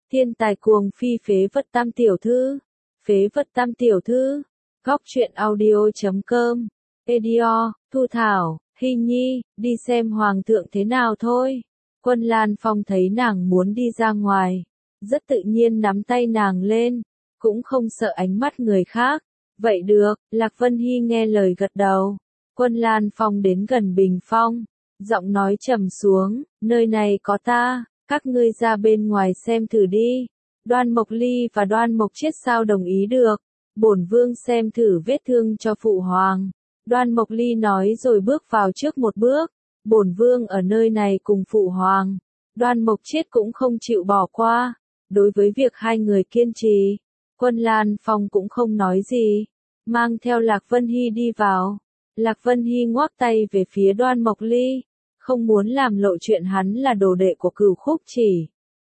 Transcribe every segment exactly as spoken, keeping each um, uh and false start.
Thiên tài cuồng phi phế vật tam tiểu thư. Phế vật tam tiểu thư. Góc truyện audio chấm com. Edio, Thu Thảo, Hy Nhi, đi xem hoàng thượng thế nào thôi. Quân Lan Phong thấy nàng muốn đi ra ngoài, rất tự nhiên nắm tay nàng lên, cũng không sợ ánh mắt người khác. Vậy được, Lạc Vân Hy nghe lời gật đầu. Quân Lan Phong đến gần bình phong, giọng nói trầm xuống, nơi này có ta, các ngươi ra bên ngoài xem thử đi. Đoan Mộc Ly và Đoan Mộc Chiết sao đồng ý được, bổn vương xem thử vết thương cho phụ hoàng. Đoan Mộc Ly nói rồi bước vào trước một bước, bổn vương ở nơi này cùng phụ hoàng. Đoan Mộc Chiết cũng không chịu bỏ qua, đối với việc hai người kiên trì, Quân Lan Phong cũng không nói gì, mang theo Lạc Vân Hy đi vào. Lạc Vân Hy ngoắc tay về phía Đoan Mộc Ly, không muốn làm lộ chuyện hắn là đồ đệ của Cửu Khúc Chỉ.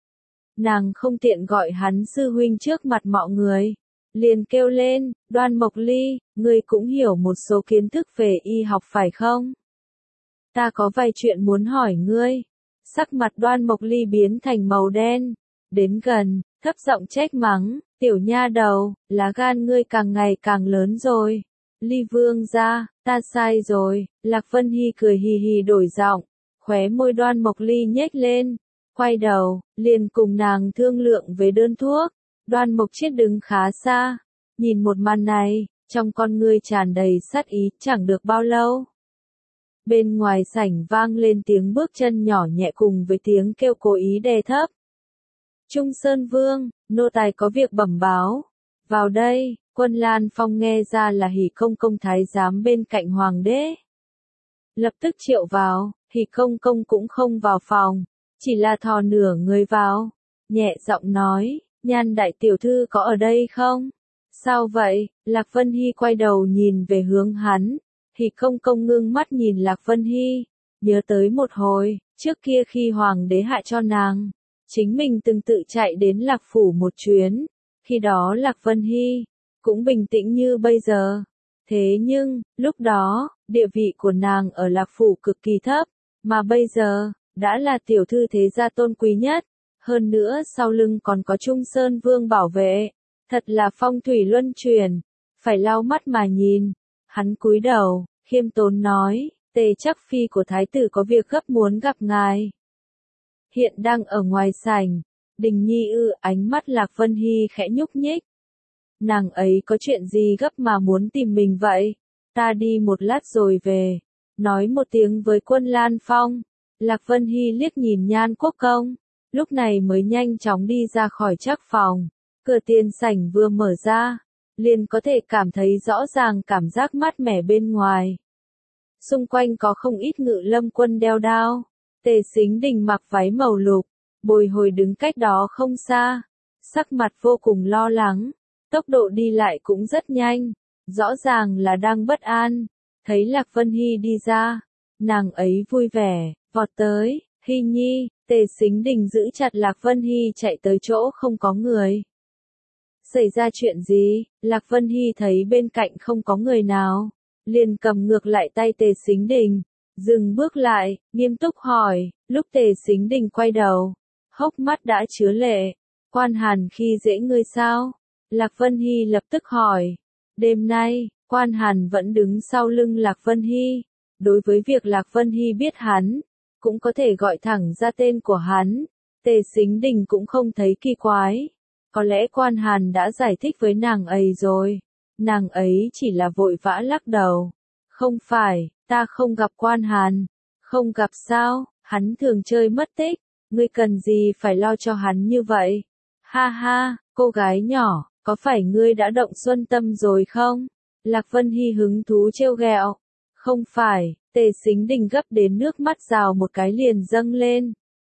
Nàng không tiện gọi hắn sư huynh trước mặt mọi người, liền kêu lên, Đoan Mộc Ly, ngươi cũng hiểu một số kiến thức về y học phải không? Ta có vài chuyện muốn hỏi ngươi. Sắc mặt Đoan Mộc Ly biến thành màu đen, đến gần, thấp giọng trách mắng, tiểu nha đầu, lá gan ngươi càng ngày càng lớn rồi. Ly vương gia, ta sai rồi. Lạc Vân Hy cười hì hì đổi giọng, khóe môi Đoan Mộc Ly nhếch lên, quay đầu, liền cùng nàng thương lượng về đơn thuốc. Đoan Mộc Chiết đứng khá xa, nhìn một màn này, trong con ngươi tràn đầy sát ý. Chẳng được bao lâu, bên ngoài sảnh vang lên tiếng bước chân nhỏ nhẹ cùng với tiếng kêu cố ý đè thấp. Trung Sơn Vương, nô tài có việc bẩm báo. Vào đây. Quân Lan Phong nghe ra là Hỉ Công Công thái giám bên cạnh hoàng đế, lập tức triệu vào. Hỉ Công Công cũng không vào phòng, chỉ là thò nửa người vào, nhẹ giọng nói, Nhan đại tiểu thư có ở đây không? Sao vậy? Lạc Vân Hy quay đầu nhìn về hướng hắn. Hỉ Công Công ngưng mắt nhìn Lạc Vân Hy, nhớ tới một hồi, trước kia khi hoàng đế hạ cho nàng, chính mình từng tự chạy đến Lạc Phủ một chuyến, khi đó Lạc Vân Hy cũng bình tĩnh như bây giờ. Thế nhưng, lúc đó, địa vị của nàng ở Lạc Phủ cực kỳ thấp, mà bây giờ, đã là tiểu thư thế gia tôn quý nhất. Hơn nữa sau lưng còn có Trung Sơn Vương bảo vệ, thật là phong thủy luân chuyển, phải lau mắt mà nhìn. Hắn cúi đầu, khiêm tốn nói, Tề Chắc Phi của thái tử có việc gấp muốn gặp ngài. Hiện đang ở ngoài sảnh. Đình Nhi ư? Ánh mắt Lạc Vân Hy khẽ nhúc nhích. Nàng ấy có chuyện gì gấp mà muốn tìm mình vậy? Ta đi một lát rồi về. Nói một tiếng với Quân Lan Phong. Lạc Vân Hy liếc nhìn Nhan Quốc Công, lúc này mới nhanh chóng đi ra khỏi trác phòng. Cửa tiền sảnh vừa mở ra, liền có thể cảm thấy rõ ràng cảm giác mát mẻ bên ngoài. Xung quanh có không ít ngự lâm quân đeo đao. Tề Sính Đình mặc váy màu lục, bồi hồi đứng cách đó không xa, sắc mặt vô cùng lo lắng, tốc độ đi lại cũng rất nhanh, rõ ràng là đang bất an. Thấy Lạc Vân Hy đi ra, nàng ấy vui vẻ, vọt tới, Hy Nhi. Tề Sính Đình giữ chặt Lạc Vân Hy chạy tới chỗ không có người. Xảy ra chuyện gì? Lạc Vân Hy thấy bên cạnh không có người nào, liền cầm ngược lại tay Tề Sính Đình, dừng bước lại, nghiêm túc hỏi. Lúc Tề Sính Đình quay đầu, hốc mắt đã chứa lệ. Quan Hàn khi dễ ngươi sao? Lạc Vân Hy lập tức hỏi. Đêm nay, Quan Hàn vẫn đứng sau lưng Lạc Vân Hy. Đối với việc Lạc Vân Hy biết hắn, cũng có thể gọi thẳng ra tên của hắn, Tề Sính Đình cũng không thấy kỳ quái. Có lẽ Quan Hàn đã giải thích với nàng ấy rồi. Nàng ấy chỉ là vội vã lắc đầu. Không phải, ta không gặp Quan Hàn. Không gặp sao? Hắn thường chơi mất tích. Ngươi cần gì phải lo cho hắn như vậy? Ha ha, cô gái nhỏ, có phải ngươi đã động xuân tâm rồi không? Lạc Vân Hy hứng thú trêu ghẹo. Không phải. Tề Sính Đình gấp đến nước mắt rào một cái liền dâng lên,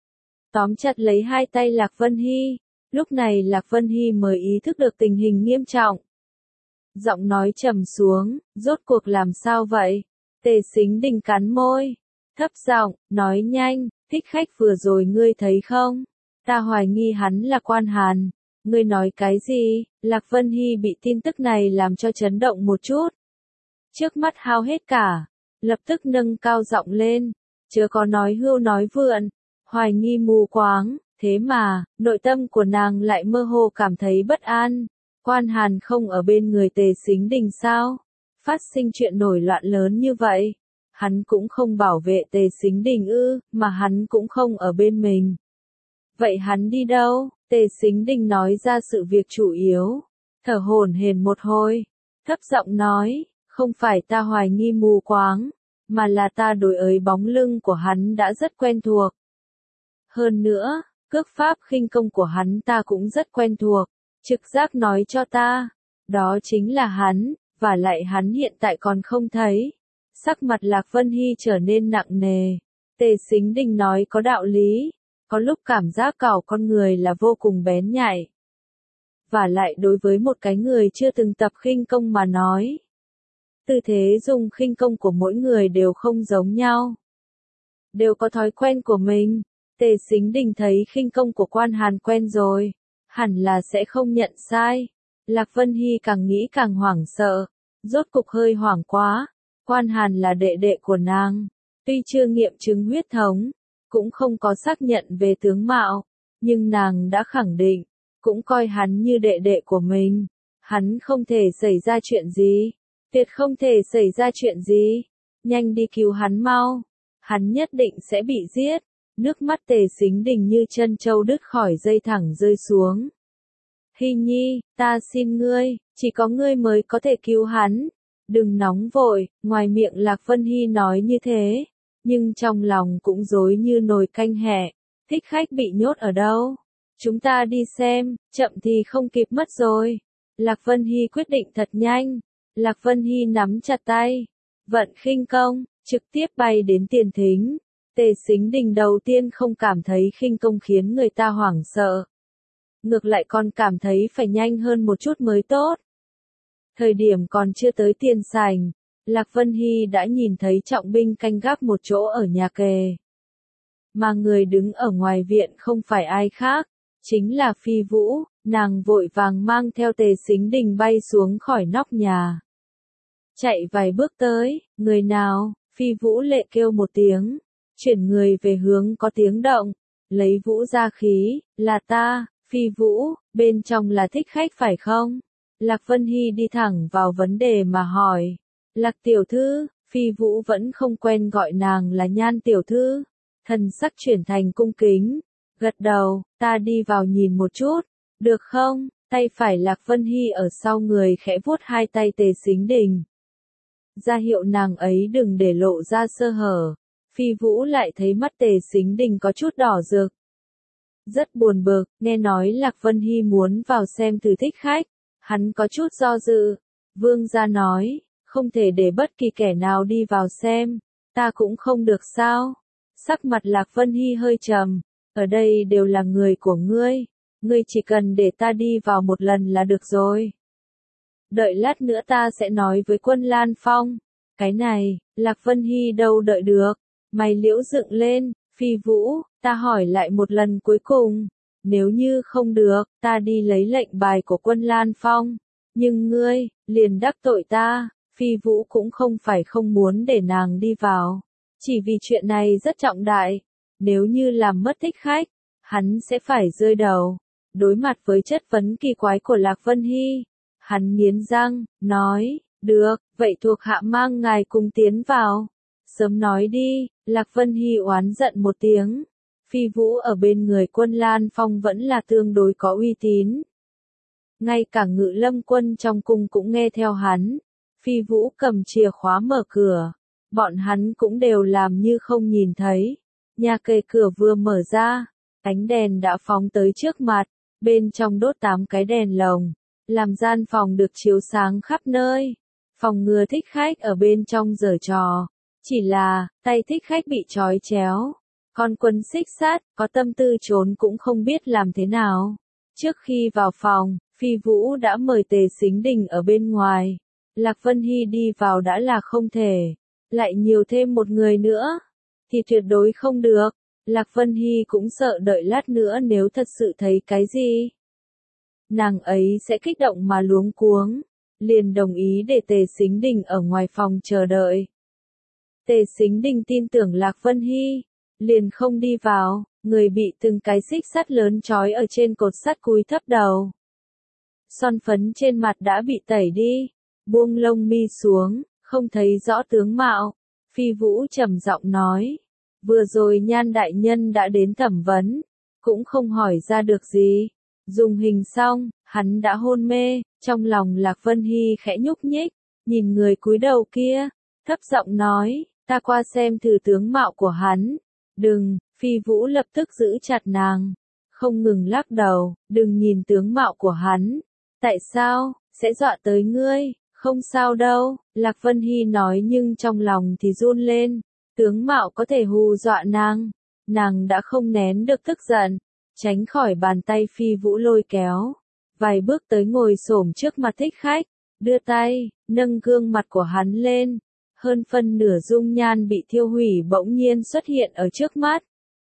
tóm chặt lấy hai tay Lạc Vân Hy. Lúc này Lạc Vân Hy mới ý thức được tình hình nghiêm trọng. Giọng nói trầm xuống, rốt cuộc làm sao vậy? Tề Sính Đình cắn môi, thấp giọng, nói nhanh, thích khách vừa rồi ngươi thấy không? Ta hoài nghi hắn là Quan Hàn. Ngươi nói cái gì? Lạc Vân Hy bị tin tức này làm cho chấn động một chút. Trước mắt hao hết cả, lập tức nâng cao giọng lên, chớ có nói hưu nói vượn, hoài nghi mù quáng, Thế mà, nội tâm của nàng lại mơ hồ cảm thấy bất an. Quan Hàn không ở bên người Tề Sính Đình sao? Phát sinh chuyện nổi loạn lớn như vậy. Hắn cũng không bảo vệ Tề Sính Đình ư, mà hắn cũng không ở bên mình. Vậy hắn đi đâu? Tề Sính Đình nói ra sự việc chủ yếu. Thở hổn hển một hồi. Thấp giọng nói, không phải ta hoài nghi mù quáng, mà là ta đối ấy bóng lưng của hắn đã rất quen thuộc. Hơn nữa, cước pháp khinh công của hắn ta cũng rất quen thuộc. Trực giác nói cho ta, đó chính là hắn, và lại hắn hiện tại còn không thấy. Sắc mặt Lạc Vân Hy trở nên nặng nề. Tề Sính Đình nói có đạo lý, có lúc cảm giác cào con người là vô cùng bén nhạy. Và lại đối với một cái người chưa từng tập khinh công mà nói, tư thế dùng khinh công của mỗi người đều không giống nhau. Đều có thói quen của mình. Tề Sính Đình thấy khinh công của Quan Hàn quen rồi, hẳn là sẽ không nhận sai. Lạc Vân Hy càng nghĩ càng hoảng sợ, rốt cục hơi hoảng quá. Quan Hàn là đệ đệ của nàng, tuy chưa nghiệm chứng huyết thống, cũng không có xác nhận về tướng mạo, nhưng nàng đã khẳng định, cũng coi hắn như đệ đệ của mình. Hắn không thể xảy ra chuyện gì, tuyệt không thể xảy ra chuyện gì. Nhanh đi cứu hắn mau, hắn nhất định sẽ bị giết. Nước mắt Tề Sính Đình như chân trâu đứt khỏi dây thẳng rơi xuống. Hy Nhi, ta xin ngươi, chỉ có ngươi mới có thể cứu hắn. Đừng nóng vội, ngoài miệng Lạc Vân Hy nói như thế, nhưng trong lòng cũng rối như nồi canh hẹ. Thích khách bị nhốt ở đâu? Chúng ta đi xem, chậm thì không kịp mất rồi. Lạc Vân Hy quyết định thật nhanh. Lạc Vân Hy nắm chặt tay, vận khinh công, trực tiếp bay đến Tiền Thính. Tề Sính Đình đầu tiên không cảm thấy khinh công khiến người ta hoảng sợ. Ngược lại còn cảm thấy phải nhanh hơn một chút mới tốt. Thời điểm còn chưa tới tiền sảnh, Lạc Vân Hy đã nhìn thấy trọng binh canh gác một chỗ ở nhà kề. Mà người đứng ở ngoài viện không phải ai khác, chính là Phi Vũ. Nàng vội vàng mang theo Tề Sính Đình bay xuống khỏi nóc nhà. Chạy vài bước tới, người nào? Phi Vũ lệ kêu một tiếng, chuyển người về hướng có tiếng động, lấy vũ ra khí, là ta. Phi Vũ, bên trong là thích khách phải không? Lạc Vân Hy đi thẳng vào vấn đề mà hỏi. Lạc tiểu thư, Phi Vũ vẫn không quen gọi nàng là Nhan tiểu thư. Thần sắc chuyển thành cung kính, gật đầu, ta đi vào nhìn một chút, được không? Tay phải Lạc Vân Hy ở sau người khẽ vuốt hai tay Tề Sính Đình, ra hiệu nàng ấy đừng để lộ ra sơ hở. Phi Vũ lại thấy mắt Tề Sính Đình có chút đỏ rực. Rất buồn bực, nghe nói Lạc Vân Hy muốn vào xem thử thích khách. Hắn có chút do dự. Vương gia nói, không thể để bất kỳ kẻ nào đi vào xem. Ta cũng không được sao? Sắc mặt Lạc Vân Hy hơi trầm. Ở đây đều là người của ngươi. Ngươi chỉ cần để ta đi vào một lần là được rồi. Đợi lát nữa ta sẽ nói với Quân Lan Phong. Cái này, Lạc Vân Hy đâu đợi được. Mày liễu dựng lên. Phi Vũ, ta hỏi lại một lần cuối cùng. Nếu như không được, ta đi lấy lệnh bài của Quân Lan Phong. Nhưng ngươi, liền đắc tội ta. Phi Vũ cũng không phải không muốn để nàng đi vào. Chỉ vì chuyện này rất trọng đại. Nếu như làm mất thích khách, hắn sẽ phải rơi đầu. Đối mặt với chất vấn kỳ quái của Lạc Vân Hy, hắn nghiến răng, nói, được, vậy thuộc hạ mang ngài cùng tiến vào. Sớm nói đi. Lạc Vân Hy oán giận một tiếng. Phi Vũ ở bên người Quân Lan Phong vẫn là tương đối có uy tín. Ngay cả Ngự Lâm quân trong cung cũng nghe theo hắn. Phi Vũ cầm chìa khóa mở cửa. Bọn hắn cũng đều làm như không nhìn thấy. Nhà kề cửa vừa mở ra, ánh đèn đã phóng tới trước mặt. Bên trong đốt tám cái đèn lồng, làm gian phòng được chiếu sáng khắp nơi. Phòng ngừa thích khách ở bên trong giở trò. Chỉ là, tay thích khách bị trói chéo. Con Quân xích sát, có tâm tư trốn cũng không biết làm thế nào. Trước khi vào phòng, Phi Vũ đã mời Tề Sính Đình ở bên ngoài. Lạc Vân Hy đi vào đã là không thể. Lại nhiều thêm một người nữa, thì tuyệt đối không được. Lạc Vân Hy cũng sợ đợi lát nữa nếu thật sự thấy cái gì. Nàng ấy sẽ kích động mà luống cuống. Liền đồng ý để Tề Sính Đình ở ngoài phòng chờ đợi. Tề Sính Đình tin tưởng Lạc Vân Hy, liền không đi vào. người bị từng cái xích sắt lớn trói ở trên cột sắt cúi thấp đầu. Son phấn trên mặt đã bị tẩy đi, buông lông mi xuống, không thấy rõ tướng mạo. Phi Vũ trầm giọng nói, vừa rồi Nhan đại nhân đã đến thẩm vấn, cũng không hỏi ra được gì. Dùng hình xong, hắn đã hôn mê, trong lòng Lạc Vân Hy khẽ nhúc nhích, nhìn người cúi đầu kia, thấp giọng nói, ta qua xem thử tướng mạo của hắn. Đừng, Phi Vũ lập tức giữ chặt nàng, không ngừng lắc đầu, đừng nhìn tướng mạo của hắn. Tại sao, sẽ dọa tới ngươi, không sao đâu, Lạc Vân Hy nói nhưng trong lòng thì run lên, tướng mạo có thể hù dọa nàng, nàng đã không nén được tức giận, tránh khỏi bàn tay Phi Vũ lôi kéo, vài bước tới ngồi xổm trước mặt thích khách, đưa tay, nâng gương mặt của hắn lên, hơn phân nửa dung nhan bị thiêu hủy bỗng nhiên xuất hiện ở trước mắt.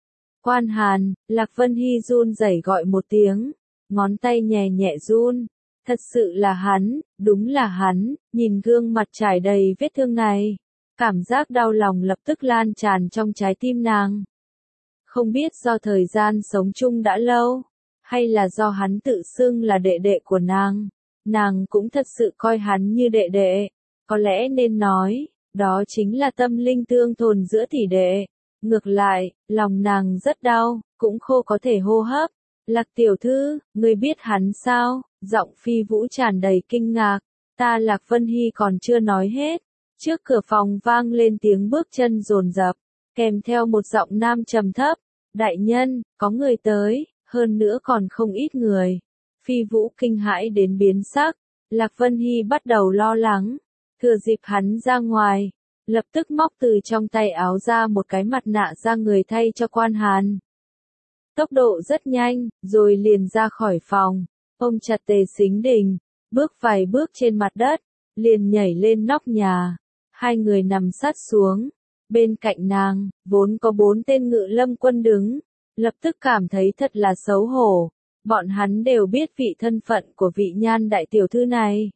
Quan Hàn, Lạc Vân Hy run rẩy gọi một tiếng, ngón tay nhẹ nhẹ run. Thật sự là hắn, đúng là hắn, nhìn gương mặt trải đầy vết thương này. Cảm giác đau lòng lập tức lan tràn trong trái tim nàng. Không biết do thời gian sống chung đã lâu, hay là do hắn tự xưng là đệ đệ của nàng. Nàng cũng thật sự coi hắn như đệ đệ. Có lẽ nên nói, đó chính là tâm linh tương thồn giữa tỷ đệ. Ngược lại, lòng nàng rất đau, cũng khô có thể hô hấp. Lạc tiểu thư, ngươi biết hắn sao? Giọng Phi Vũ tràn đầy kinh ngạc. Ta Lạc Vân Hy còn chưa nói hết. Trước cửa phòng vang lên tiếng bước chân dồn dập, kèm theo một giọng nam trầm thấp. Đại nhân, có người tới, hơn nữa còn không ít người. Phi Vũ kinh hãi đến biến sắc. Lạc Vân Hy bắt đầu lo lắng. Thừa dịp hắn ra ngoài, lập tức móc từ trong tay áo ra một cái mặt nạ ra người thay cho Quan Hàn. Tốc độ rất nhanh, rồi liền ra khỏi phòng, ôm chặt Tề Sính Đình, bước vài bước trên mặt đất, liền nhảy lên nóc nhà. Hai người nằm sát xuống, bên cạnh nàng, vốn có bốn tên ngự lâm quân đứng, lập tức cảm thấy thật là xấu hổ. Bọn hắn đều biết vị thân phận của vị Nhan đại tiểu thư này.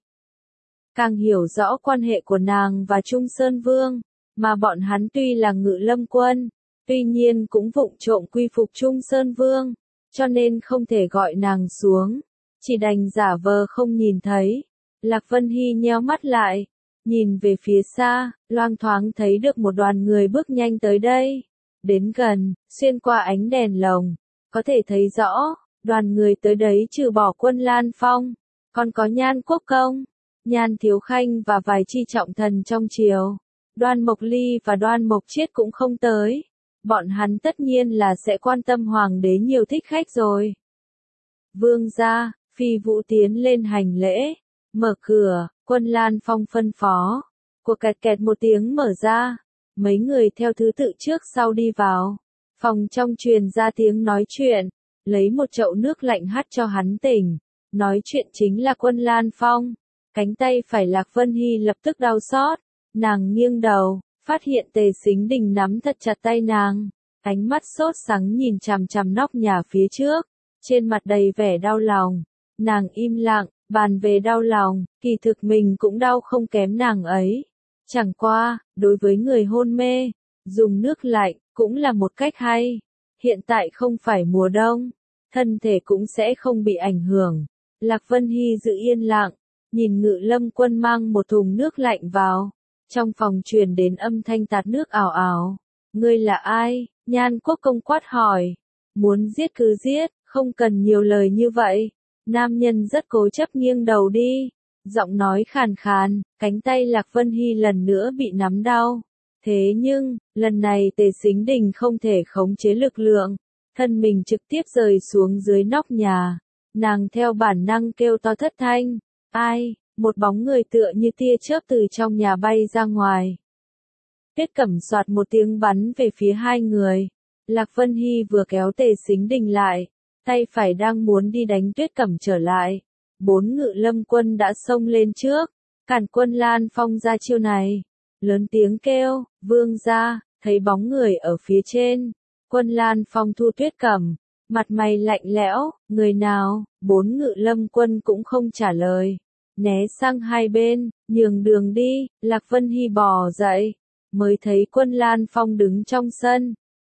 Càng hiểu rõ quan hệ của nàng và Trung Sơn Vương, mà bọn hắn tuy là ngự lâm quân, tuy nhiên cũng vụng trộm quy phục Trung Sơn Vương, cho nên không thể gọi nàng xuống, chỉ đành giả vờ không nhìn thấy. Lạc Vân Hy nheo mắt lại, nhìn về phía xa, loang thoáng thấy được một đoàn người bước nhanh tới đây. Đến gần, xuyên qua ánh đèn lồng, có thể thấy rõ, đoàn người tới đấy trừ bỏ Quân Lan Phong, còn có Nhan Quốc Công, Nhan Thiếu Khanh và vài chi trọng thần trong triều. Đoan Mộc Ly và Đoan Mộc Chiết cũng không tới. Bọn hắn tất nhiên là sẽ quan tâm hoàng đế nhiều thích khách rồi. Vương gia, Phi Vũ tiến lên hành lễ, mở cửa, Quân Lan Phong phân phó. Cuộc kẹt kẹt một tiếng mở ra, mấy người theo thứ tự trước sau đi vào. Phòng trong truyền ra tiếng nói chuyện, lấy một chậu nước lạnh hắt cho hắn tỉnh. Nói chuyện chính là Quân Lan Phong. Cánh tay phải Lạc Vân Hy lập tức đau xót, nàng nghiêng đầu, phát hiện Tề Sính Đình nắm thật chặt tay nàng, ánh mắt sốt sắng nhìn chằm chằm nóc nhà phía trước, trên mặt đầy vẻ đau lòng. Nàng im lặng, bàn về đau lòng, kỳ thực mình cũng đau không kém nàng ấy. Chẳng qua, đối với người hôn mê, dùng nước lạnh cũng là một cách hay. Hiện tại không phải mùa đông, thân thể cũng sẽ không bị ảnh hưởng. Lạc Vân Hy giữ yên lặng, nhìn Ngự Lâm Quân mang một thùng nước lạnh vào. Trong phòng truyền đến âm thanh tạt nước ảo ảo. Ngươi là ai? Nhan Quốc Công quát hỏi. Muốn giết cứ giết, không cần nhiều lời như vậy. Nam nhân rất cố chấp nghiêng đầu đi. Giọng nói khàn khàn, cánh tay Lạc Vân Hy lần nữa bị nắm đau. Thế nhưng, lần này Tề Sính Đình không thể khống chế lực lượng. Thân mình trực tiếp rơi xuống dưới nóc nhà. Nàng theo bản năng kêu to thất thanh. Ai? Một bóng người tựa như tia chớp từ trong nhà bay ra ngoài. Tuyết Cẩm soạt một tiếng bắn về phía hai người. Lạc Vân Hy vừa kéo Tề Sính Đình lại, tay phải đang muốn đi đánh Tuyết Cẩm trở lại. Bốn ngự lâm quân đã xông lên trước, cản Quân Lan Phong ra chiêu này. Lớn tiếng kêu, vương gia, thấy bóng người ở phía trên. Quân Lan Phong thu Tuyết Cẩm, mặt mày lạnh lẽo, người nào? Bốn ngự lâm quân cũng không trả lời. Né sang hai bên, nhường đường đi. Lạc Vân Hy bò dậy, mới thấy Quân Lan Phong đứng trong sân,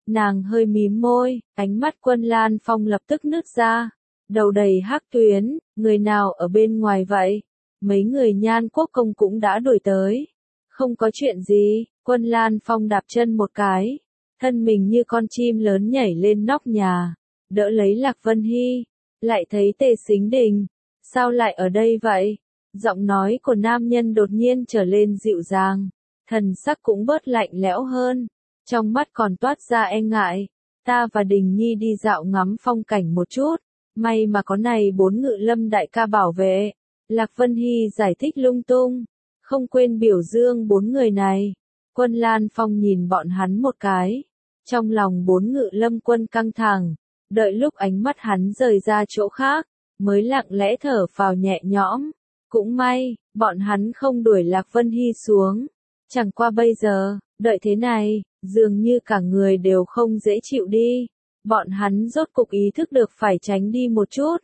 Nàng hơi mím môi, ánh mắt Quân Lan Phong lập tức nứt ra, đầu đầy hắc tuyến, người nào ở bên ngoài vậy? Mấy người Nhan Quốc Công cũng đã đuổi tới. Không có chuyện gì, Quân Lan Phong đạp chân một cái, thân mình như con chim lớn nhảy lên nóc nhà, đỡ lấy Lạc Vân Hy, lại thấy Tề Sính Đình. Sao lại ở đây vậy? Giọng nói của nam nhân đột nhiên trở lên dịu dàng, thần sắc cũng bớt lạnh lẽo hơn, trong mắt còn toát ra e ngại. Ta và Đình Nhi đi dạo ngắm phong cảnh một chút, may mà có này bốn ngự lâm đại ca bảo vệ. Lạc Vân Hy giải thích lung tung, không quên biểu dương bốn người này. Quân Lan Phong nhìn bọn hắn một cái, trong lòng bốn ngự lâm quân căng thẳng, đợi lúc ánh mắt hắn rời ra chỗ khác, mới lặng lẽ thở phào nhẹ nhõm. Cũng may, bọn hắn không đuổi Lạc Vân Hy xuống. Chẳng qua bây giờ, đợi thế này, dường như cả người đều không dễ chịu đi. Bọn hắn rốt cục ý thức được phải tránh đi một chút.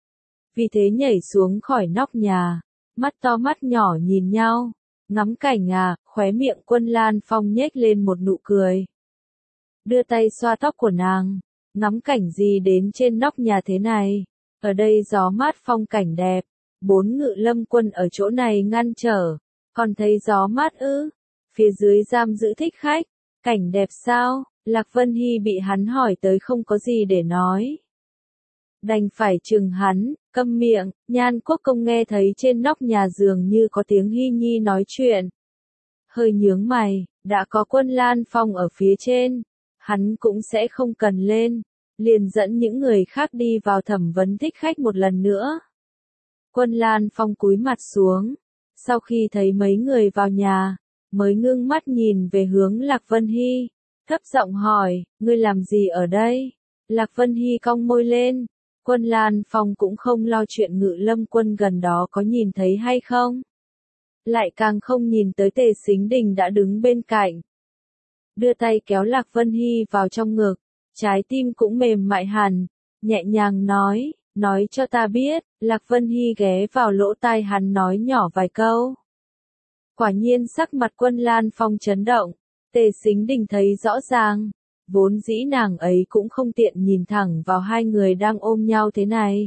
Vì thế nhảy xuống khỏi nóc nhà, mắt to mắt nhỏ nhìn nhau, ngắm cảnh à, khóe miệng Quân Lan Phong nhếch lên một nụ cười. Đưa tay xoa tóc của nàng, ngắm cảnh gì đến trên nóc nhà thế này, ở đây gió mát phong cảnh đẹp, bốn ngự lâm quân ở chỗ này ngăn trở, còn thấy gió mát ư, phía dưới giam giữ thích khách, cảnh đẹp sao, Lạc Vân Hy bị hắn hỏi tới không có gì để nói. Đành phải chừng hắn, câm miệng. Nhan Quốc Công nghe thấy trên nóc nhà dường như có tiếng Hy Nhi nói chuyện. Hơi nhướng mày, đã có Quân Lan Phong ở phía trên, hắn cũng sẽ không cần lên, liền dẫn những người khác đi vào thẩm vấn thích khách một lần nữa. Quân Lan Phong cúi mặt xuống, sau khi thấy mấy người vào nhà, mới ngưng mắt nhìn về hướng Lạc Vân Hy, thấp giọng hỏi, ngươi làm gì ở đây? Lạc Vân Hy cong môi lên. Quân Lan Phong cũng không lo chuyện ngự lâm quân gần đó có nhìn thấy hay không. Lại càng không nhìn tới Tề Sính Đình đã đứng bên cạnh. Đưa tay kéo Lạc Vân Hy vào trong ngực, trái tim cũng mềm mại hẳn, nhẹ nhàng nói, nói cho ta biết. Lạc Vân Hy ghé vào lỗ tai hắn nói nhỏ vài câu. Quả nhiên sắc mặt Quân Lan Phong chấn động, Tề Sính Đình thấy rõ ràng. Vốn dĩ nàng ấy cũng không tiện nhìn thẳng vào hai người đang ôm nhau thế này.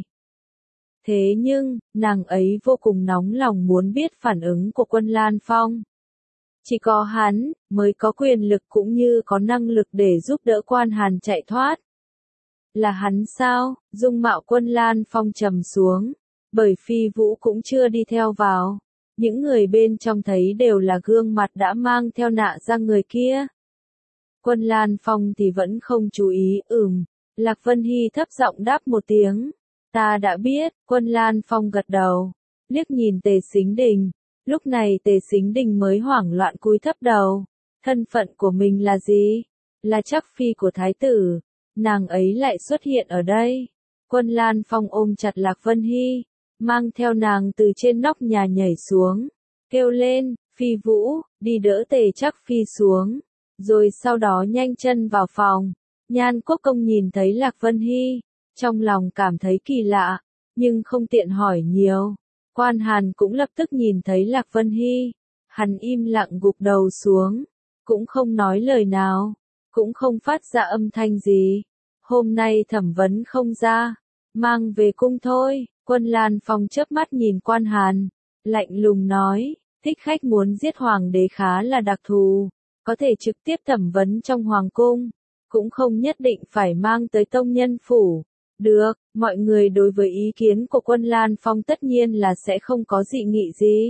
Thế nhưng, nàng ấy vô cùng nóng lòng muốn biết phản ứng của Quân Lan Phong. Chỉ có hắn, mới có quyền lực cũng như có năng lực để giúp đỡ Quan Hàn chạy thoát. Là hắn sao? Dung mạo Quân Lan Phong trầm xuống, bởi Phi Vũ cũng chưa đi theo vào. Những người bên trong thấy đều là gương mặt đã mang theo nạ ra người kia. Quân Lan Phong thì vẫn không chú ý, ừm. Lạc Vân Hy thấp giọng đáp một tiếng. Ta đã biết. Quân Lan Phong gật đầu, liếc nhìn Tề Sính Đình. Lúc này Tề Sính Đình mới hoảng loạn cúi thấp đầu. Thân phận của mình là gì? Là chắc phi của thái tử. Nàng ấy lại xuất hiện ở đây. Quân Lan Phong ôm chặt Lạc Vân Hy, mang theo nàng từ trên nóc nhà nhảy xuống, kêu lên, Phi Vũ, đi đỡ Tề chắc phi xuống. Rồi sau đó nhanh chân vào phòng. Nhan Quốc Công nhìn thấy Lạc Vân Hy, trong lòng cảm thấy kỳ lạ, nhưng không tiện hỏi nhiều. Quan Hàn cũng lập tức nhìn thấy Lạc Vân Hy, hắn im lặng gục đầu xuống, cũng không nói lời nào, cũng không phát ra âm thanh gì. Hôm nay thẩm vấn không ra, mang về cung thôi. Quân Lan Phong chớp mắt nhìn Quan Hàn, lạnh lùng nói, thích khách muốn giết hoàng đế khá là đặc thù. Có thể trực tiếp thẩm vấn trong hoàng cung, cũng không nhất định phải mang tới tông nhân phủ. Được, mọi người đối với ý kiến của Quân Lan Phong tất nhiên là sẽ không có dị nghị gì.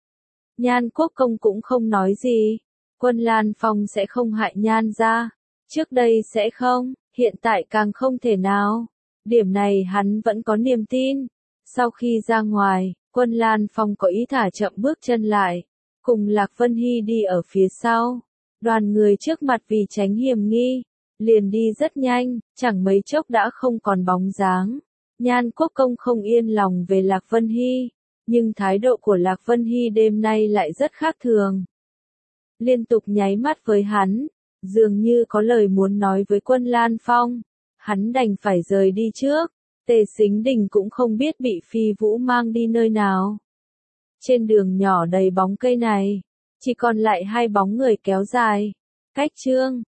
Nhan Quốc Công cũng không nói gì. Quân Lan Phong sẽ không hại Nhan gia. Trước đây sẽ không, hiện tại càng không thể nào. Điểm này hắn vẫn có niềm tin. Sau khi ra ngoài, Quân Lan Phong có ý thả chậm bước chân lại, cùng Lạc Vân Hy đi ở phía sau. Đoàn người trước mặt vì tránh hiểm nghi, liền đi rất nhanh, chẳng mấy chốc đã không còn bóng dáng. Nhan Quốc Công không yên lòng về Lạc Vân Hy, nhưng thái độ của Lạc Vân Hy đêm nay lại rất khác thường. Liên tục nháy mắt với hắn, dường như có lời muốn nói với Quân Lan Phong, hắn đành phải rời đi trước. Tề Sính Đình cũng không biết bị Phi Vũ mang đi nơi nào. Trên đường nhỏ đầy bóng cây này, chỉ còn lại hai bóng người kéo dài. Cách chương